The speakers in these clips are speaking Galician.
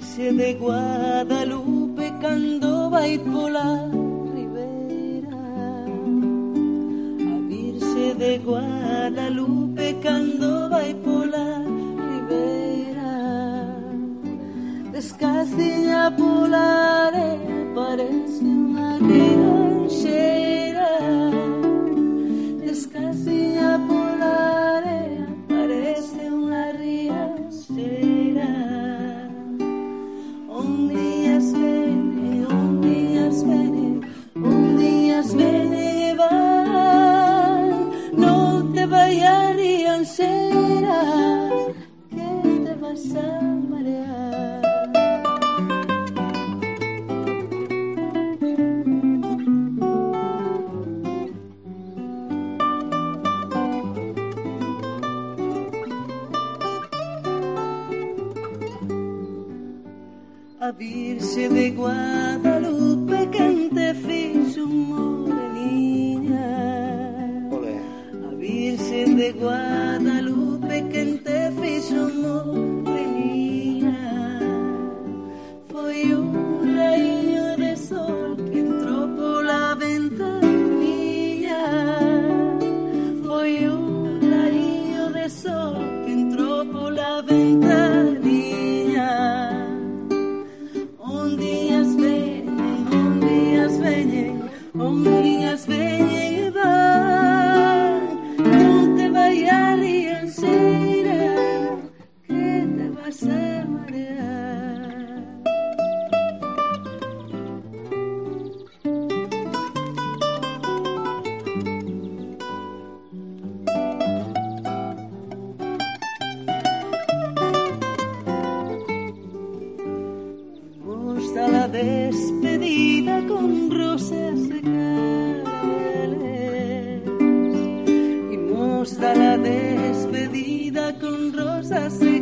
Virxe de Guadalupe cando vai pola ribeira, a Virxe de Guadalupe cando vai pola ribeira, descalciña pola area parece unha rianxeira, descalciña pola area parece unha rianxeira. Ondiñas venen, ondiñas venen, ondiñas venen e van, non te vai a rianxeira, que te vas a marear. A Virxe de Guadalupe quen te fixo moreniña, a Virxe de Guadalupe quen te fixo moreniña, foi un raíño de sol que entrou pola ventaniña, foi un raíño de sol que entrou pola ventaniña. Ondiñas veñen, ondiñas veñen, ondiñas veñen e van, non te vai a rianxeira, que te vas a marear. Imos da la despedida con rosas de claveles, imos da la despedida con rosas de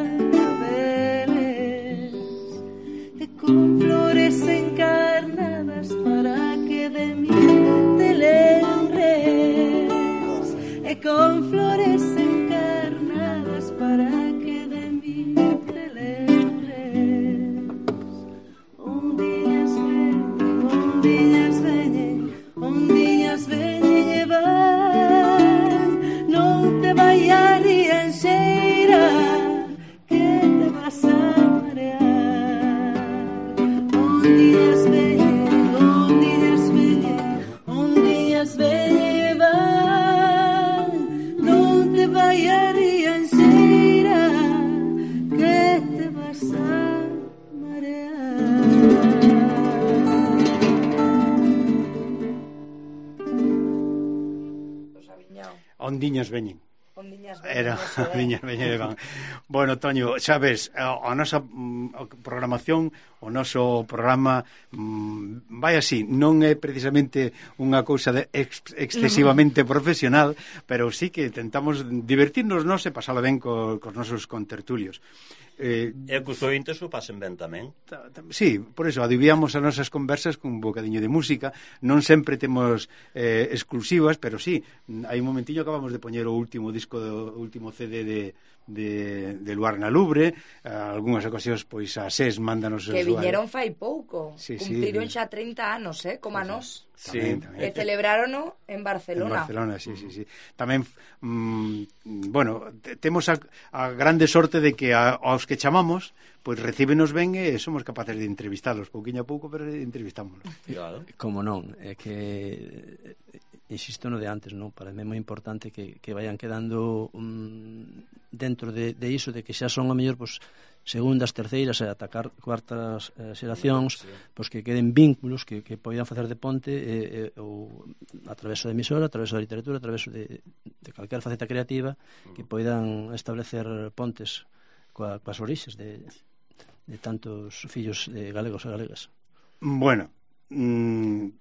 claveles, e con flores encarnadas para que de mí te lembres, e con flores encarnadas para que de mí te lembres. Ondiñas veñen, ondiñas veñen, ondiñas veñen e van, non te vai a rianxeira, que te vas a marear. Ondiñas veñen, ondiñas veñen, ondiñas veñen e van, non te vai a rianxeira, que te vas a marear. Ondiñas veñen. Ondiñas Era veñen, Ondiñas veñen e van. Bueno, Toño, sabes, a nosa programación, o noso programa vai así, non é precisamente unha cousa excesivamente profesional, pero sí que tentamos divertirnos nós e pasalo ben cos nosos contertulios. E cos ointes o pasen ben tamén. Sí, por eso adiviamos as nosas conversas con un bocadiño de música. Non sempre temos exclusivas, pero sí, hai un momentiño acabamos de poñer o último disco, o último CD de Luarna Lubre. Algúnas ocasións pois a SES mándanos que viñeron fai pouco, sí, cumpriron sí, xa 30 anos, como a nós. Tamén. E celebrárono en Barcelona. En Barcelona, sí. Tamén, bueno, temos a grande sorte de que aos que chamamos, pois recíbenos ben e somos capaces de entrevistalos pouquiño a pouco, pero entrevistámonos. Claro. Como non, é que insisto no de antes, non? Para mí é moi importante que vayan quedando dentro de iso, de que xa son a mellor pois segundas, terceiras e atacar cuartas xeracións, pois que queden vínculos que poidan facer de ponte ou a través da emisora, a través da literatura, a través de calquera faceta creativa, que poidan establecer pontes coas orixes de tantos fillos de galegos e galegas. Bueno,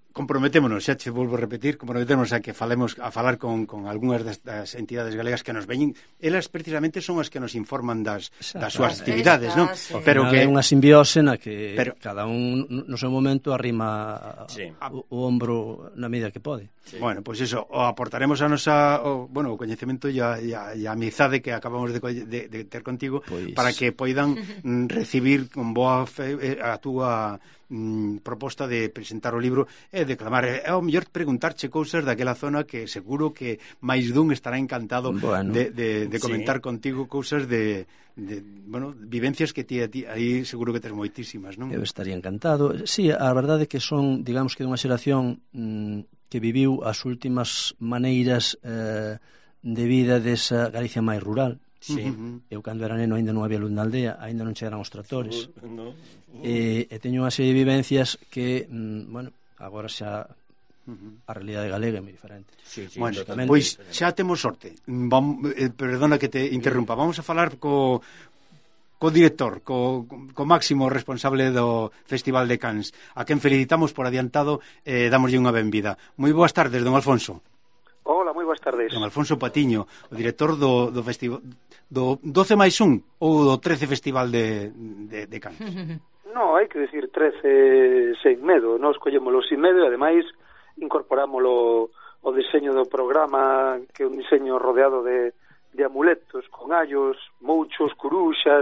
comprometémonos, xa che volvo a repetir, comprometémonos a que falemos a falar con algunhas das entidades galegas que nos veñen. Elas precisamente son as que nos informan das súas actividades, non? Sí. Pero que é unha simbiose na que cada un no seu momento arrima o ombro na medida que pode. Sí. Bueno, pois pues eso, aportaremos a nosa o coñecemento e a amizade que acabamos de ter contigo, pues, para que poidan recibir con boa fe a túa proposta de presentar o libro e declamar. É o mellor preguntarche cousas daquela zona que seguro que máis dun estará encantado de comentar contigo cousas de vivencias que ti aí seguro que tes moitísimas, non? Eu estaría encantado. Sí, a verdade é que son, digamos que dunha xeración que viviu as últimas maneiras de vida desa Galicia máis rural. Sí. Eu cando era neno ainda non había luz na aldea, ainda non chegaran os tractores. E teño unha serie de vivencias que, agora xa a realidade galega é moi diferente. Sí, bueno, pois xa temos sorte. Perdona que te interrumpa. Vamos a falar co director, co máximo responsable do Festival de Cans, a quen felicitamos por adiantado e damoslle unha benvida. Moi boas tardes, don Alfonso. Hola, moi boas tardes. Don Alfonso Patiño, o director do festival do 12+1 ou do 13 Festival de Cans. No, hai que decir 13 sen medo. Nós collémolo sin medo e ademais incorporámolo o diseño do programa, que é un diseño rodeado de amuletos con allos, mouchos, curuxas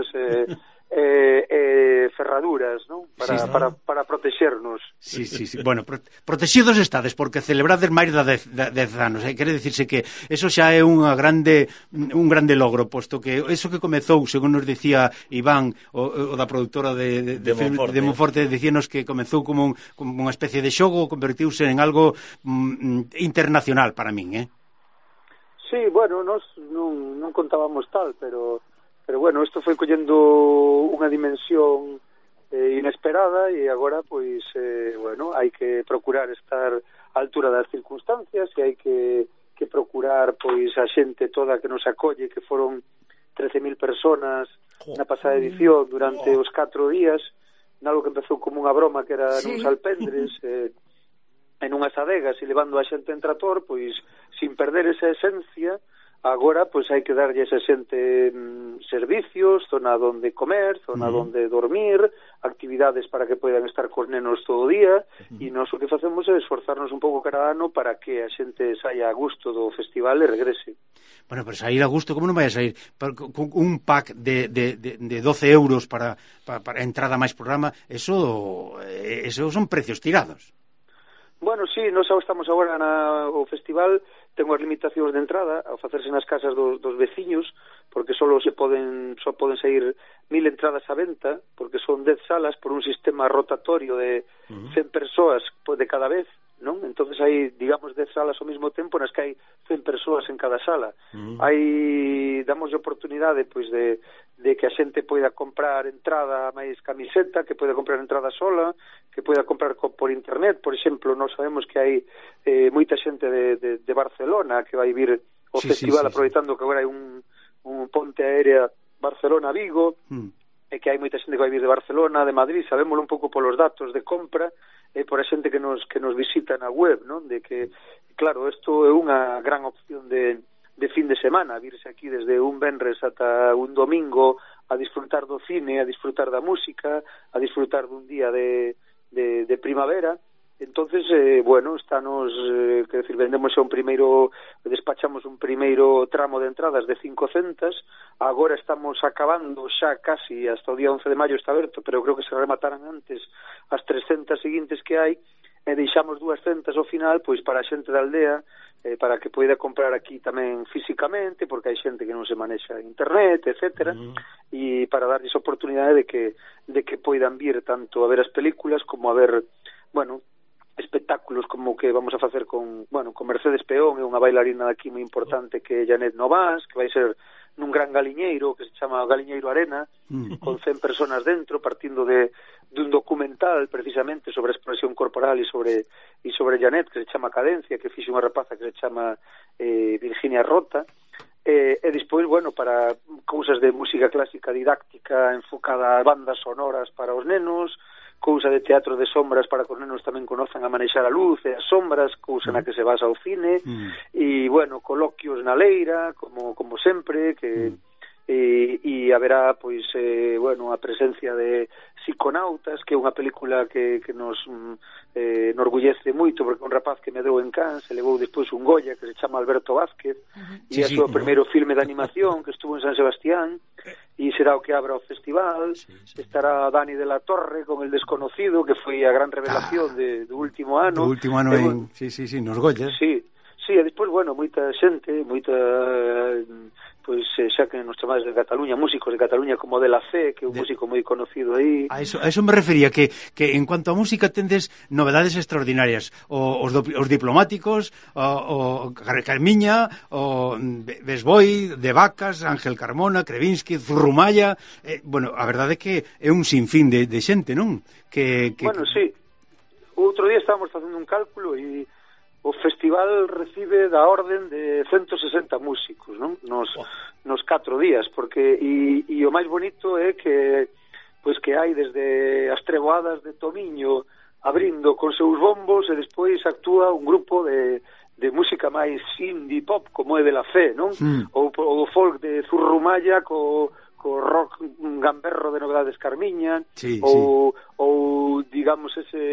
ferraduras, non? Para protexernos. Sí. Bueno, protegidos estades porque celebrades máis de 10 anos. Quere dicirse que eso xa é un grande logro, posto que eso que comezou, según nos dicía Iván, o da produtora de Monforte, dicíanos que comezou como unha especie de xogo, convertiuse en algo internacional para min, Sí, bueno, nós non contábamos tal, pero bueno, isto foi collendo unha dimensión inesperada e agora, pois, hai que procurar estar á altura das circunstancias e hai que procurar, pois, a xente toda que nos acolle, que foron 13.000 personas na pasada edición durante os 4 días, nalgo que empezou como unha broma que era nuns alpendres, en unhas adegas e levando a xente en trator, pois, sin perder esa esencia. Agora, pois, hai que darlle esa xente servicios, zona onde comer, zona onde dormir, actividades para que poidan estar cos nenos todo o día, e nós o que facemos é esforzarnos un pouco cada ano para que a xente saia a gusto do festival e regrese. Bueno, pero sair a gusto, como non vai a sair? Con un pack de 12 euros para entrada máis programa, eso son precios tirados. Bueno, sí, nós estamos agora o festival, tengo as limitacións de entrada ao facerse nas casas dos veciños, porque só poden sair 1000 entradas á venta, porque son 10 salas por un sistema rotatorio de 100 persoas de cada vez, non? Entonces hai, digamos, 10 salas ao mesmo tempo nas que hai 100 persoas en cada sala. Damos oportunidade, pois, de que a xente poida comprar entrada máis camiseta, que poida comprar entrada sola, que poida comprar por internet. Por exemplo, nós sabemos que hai moita xente de Barcelona que vai vir ao festival, aproveitando que agora hai un ponte aérea Barcelona-Vigo, e que hai moita xente que vai vir de Barcelona, de Madrid. Sabémoslo un pouco polos datos de compra e por a xente que nos visita na web, non? De que, claro, isto é unha gran opción de fin de semana, virse aquí desde un venres ata un domingo a disfrutar do cine, a disfrutar da música, a disfrutar dun día de primavera. Entonces, estános, quer decir, despachamos un primeiro tramo de entradas de 500, agora estamos acabando xa casi, hasta o día 11 de maio está aberto, pero creo que se rematarán antes as 300 seguintes que hai, e deixamos 200 ao final, pois, para a xente da aldea, para que poida comprar aquí tamén físicamente, porque hai xente que non se manexa internet, etcétera, e para darlles oportunidade de que poidan vir tanto a ver as películas como a ver, espectáculos como que vamos a facer con Mercedes Peón, é unha bailarina aquí moi importante, que é Janet Novas, que vai ser nun gran galiñeiro que se chama Galiñeiro Arena, con 100 personas dentro, partindo dun documental precisamente sobre a expresión corporal e sobre Janet, que se chama Cadencia, que fixe unha rapaza que se chama Virginia Rota, e despois, para cousas de música clásica didáctica enfocada a bandas sonoras para os nenos, cousa de teatro de sombras para que os nenos tamén conozan a manexar a luz e as sombras, cousa na que se basa o cine, e, bueno, coloquios na leira, como sempre, que... E haberá, pois, bueno, a presencia de Psiconautas, que é unha película que nos orgullece moito, porque un rapaz que medrou en Cannes, se levou despois un Goya que se chama Alberto Vázquez, e é o seu primeiro filme de animación que estuvo en San Sebastián, e será o que abra o festival. Estará Dani de la Torre con El Desconocido, que foi a gran revelación do último ano. Do último ano nos Goyas. Sí, e despois, bueno, moita xente, pois xa que nos chamades de Cataluña, músicos de Cataluña como De La Fe, que é un músico moi conocido aí. A eso me refería, que en cuanto a música tendes novedades extraordinarias, os diplomáticos, o Carmiña, o Besboi, De Vacas, Ángel Carmona, Krevinsky, Zurrumaya, bueno, a verdade é que é un sinfín de xente, non? Bueno, sí, outro día estábamos facendo un cálculo e o festival recibe da orden de 160 músicos, non? Nos 4 días, porque e o máis bonito é que pois que hai desde as Treboadas de Tomiño abrindo con seus bombos e despois actúa un grupo de música máis indie pop como é De La Fe, non? Ou o folk de Zurrumaya co rock gamberro de Novedades Carmiña, ou digamos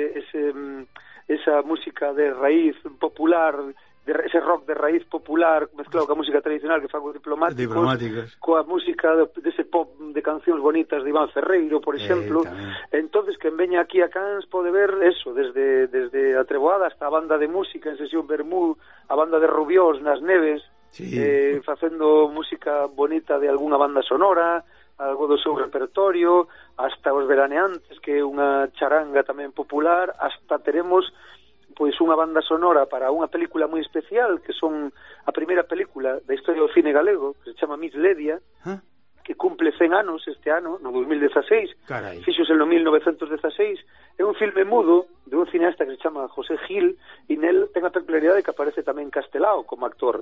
esa música de raíz popular, ese rock de raíz popular mezclado coa música tradicional que fan os diplomáticos, coa música dese pop de cancións bonitas de Iván Ferreiro, por exemplo. Entonces, quen veña aquí a Cannes pode ver eso, desde a Treboada hasta a banda de música en sesión Bermú, a banda de Rubiós nas Neves, facendo música bonita de algunha banda sonora, algo do seu repertorio, hasta os Veraneantes, que é unha charanga tamén popular, hasta teremos pois unha banda sonora para unha película moi especial, que son a primeira película da historia do cine galego, que se chama Miss Ledia, que cumple 100 anos este ano, no 2016, fixose no 1916, é un filme mudo de un cineasta que se chama José Gil, e nel ten a peculiaridade que aparece tamén Castelao como actor.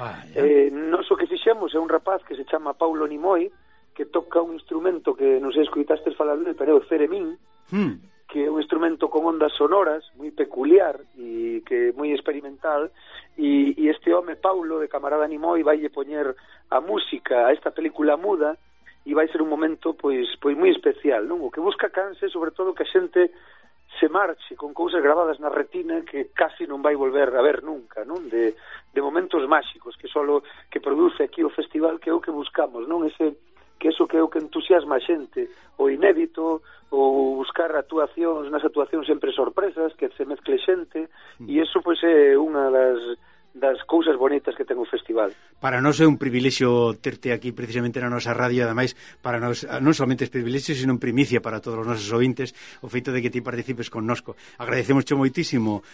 Nos o que fixemos é un rapaz que se chama Paulo Nimoy, que toca un instrumento que non sei escoitastes falar dele, pero é o Ceremín, que é un instrumento con ondas sonoras moi peculiar e que é moi experimental, e este home Paulo de Camarada Nimoy vaille poñer a música a esta película muda, e vai ser un momento pois moi especial, non? O que busca Cannes é sobre todo que a xente se marche con cousas gravadas na retina que casi non vai volver a ver nunca, non? De momentos máxicos que produce aquí o festival, que é o que buscamos, non? Que é o que entusiasma a xente, o inédito, ou buscar nas actuacións sempre sorpresas, que se mezcle xente, e iso pois é unha das cousas bonitas que ten o festival. Para nós é un privilexio terte aquí precisamente na nosa radio, ademais para nós non somente é privilexio, sino en primicia para todos os nosos ouvintes o feito de que ti participes connosco. Agradecemosche moitísimo,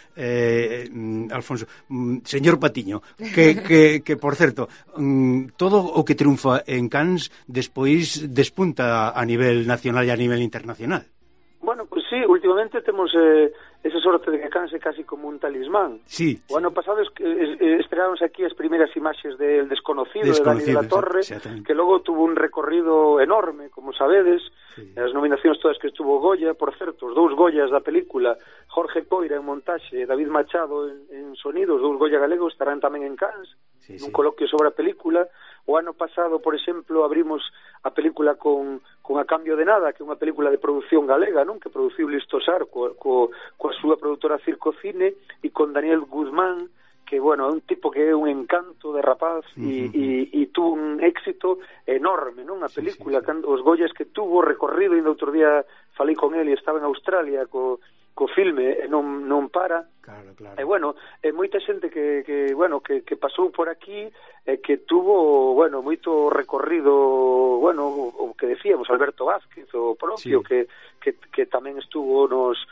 Alfonso. Señor Patiño, que por certo, todo o que triunfa en Cannes despois despunta a nivel nacional e a nivel internacional. Bueno, pues sí, últimamente temos esa sorte de que Cannes é casi como un talismán. Sí. O ano pasado estrenáronse aquí as primeiras imaxes del Desconocido de Dani de la Torre, que logo tuvo un recorrido enorme, como sabedes, as nominacións todas que estuvo Goya, por certo, os 2 Goyas da película, Jorge Coira en montaxe e David Machado en sonido, os 2 Goya galegos estarán tamén en Cannes, nun coloquio sobre a película. O ano pasado, por exemplo, abrimos a película con A Cambio de Nada, que é unha película de produción galega, non? Que produciu Listosar coa súa produtora Circocine, e con Daniel Guzmán, que, bueno, é un tipo que é un encanto de rapaz, e tuvo un éxito enorme, non? A película, os Goyas que tuvo, recorrido, e outro día falei con ele, estaba en Australia co filme e non para. Claro. E bueno, moita xente que pasou por aquí e que tuvo, bueno, moito recorrido, bueno, o que decíamos, Alberto Vázquez, o propio, que tamén estuvo nos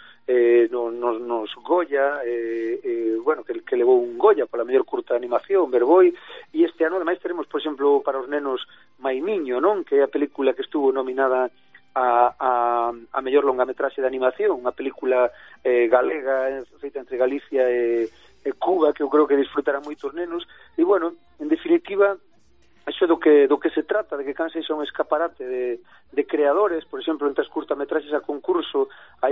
Goya, bueno, que levou un Goya pola mellor curta de animación, Berboi, e este ano ademais teremos, por exemplo, para os nenos Maimiño, non? Que é a película que estuvo nominada a mellor longametraxe de animación, unha película galega feita entre Galicia e Cuba, que eu creo que disfrutarán moitos nenos. E bueno, en definitiva, iso do que se trata, de que Cannes sexa un escaparate de creadores. Por exemplo, entre as curtametraxes a concurso hai moitos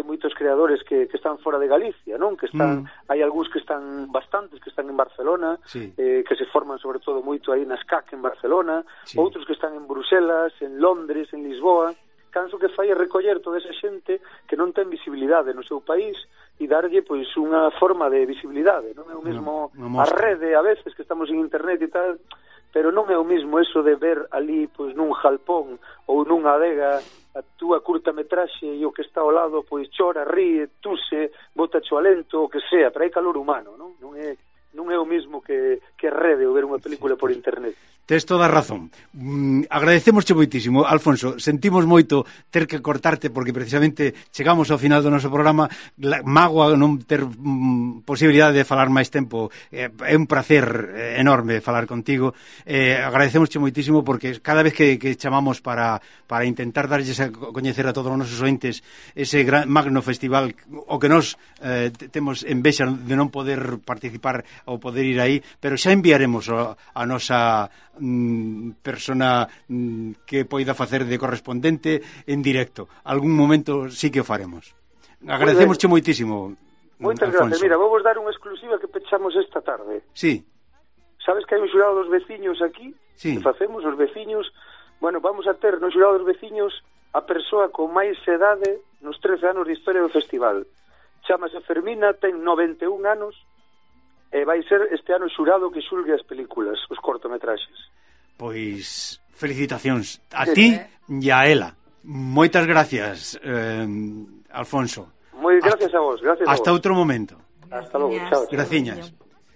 creadores que están fora de Galicia, non? Que están, hai algúns que están bastantes que están en Barcelona, sí. Que se forman sobre todo moito aí nas CAC en Barcelona, sí. Outros que están en Bruselas, en Londres, en Lisboa. Canso que fai é recoller toda esa xente que non ten visibilidade no seu país e darlle pois unha forma de visibilidade, non é o mesmo a rede a veces que estamos en internet e tal, pero non é o mesmo eso de ver ali pois nun jalpón ou nunha adega a túa curtametraxe e o que está ao lado pois chora, ríe, tuse, bota o alento, o que sea, pero hai calor humano, non? Non é o mesmo que rede ou ver unha película por internet. Tes toda a razón. Agradecemosche moitísimo, Alfonso. Sentimos moito ter que cortarte porque precisamente chegamos ao final do noso programa. Mágoa non ter posibilidade de falar máis tempo. É un placer enorme falar contigo. Agradecemosche moitísimo porque cada vez que chamamos para intentar darlles a coñecer a todos os nosos ointes ese gran magno festival, o que nos temos envexa de non poder participar ou poder ir aí, pero xa enviaremos a nosa persona que poida facer de correspondente en directo. Algún momento sí que o faremos. Agradecemosche moitísimo. Moitas gracias. Mira, vou vos dar unha exclusiva que pechamos esta tarde. Sí. Sabes que hai un xurado dos veciños aquí? Sí. Que facemos os veciños. Bueno, vamos a ter no xurado dos veciños a persoa con máis edade nos 13 anos de historia do festival. Chámase Fermina, ten 91 anos e vai ser este ano xurado que xulgue as películas, os cortometraxes. Pois felicitacións a ti e a ela. Moitas gracias, Alfonso. Moi gracias a vos, gracias hasta a vos. Outro momento. Hasta logo, chao. Graciñas.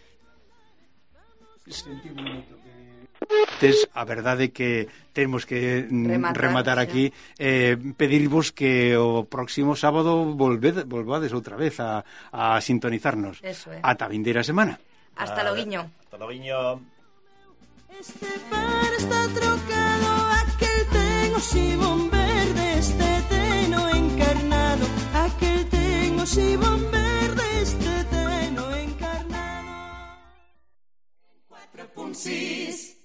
A verdade que temos que rematar aquí, pedirvos que o próximo sábado volvades outra vez a sintonizarnos. Ata a vindeira semana. Hasta loguiño. Hasta loguiño. Este bar está trocado, aquel ten o xibón verde, este ten o encarnado, aquel ten o xibón verde, este ten o encarnado. 4.6